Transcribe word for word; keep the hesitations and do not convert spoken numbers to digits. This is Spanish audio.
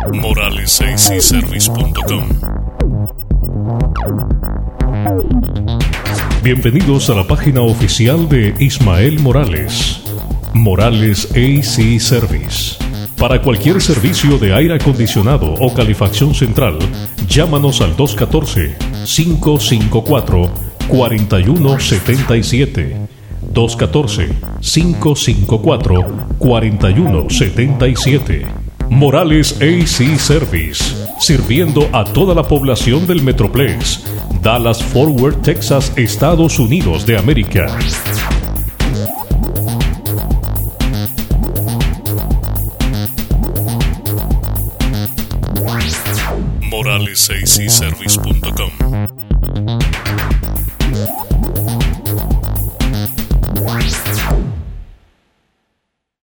Morales A C Service punto com. Bienvenidos a la página oficial de Ismael Morales, Morales A C Service. Para cualquier servicio de aire acondicionado o calefacción central, llámanos al dos uno cuatro, cinco cinco cuatro, cuatro uno siete siete. dos uno cuatro, cinco cinco cuatro, cuatro uno siete siete. Morales A C Service, sirviendo a toda la población del Metroplex, Dallas Fort Worth, Texas, Estados Unidos de América. Morales A C Service punto com.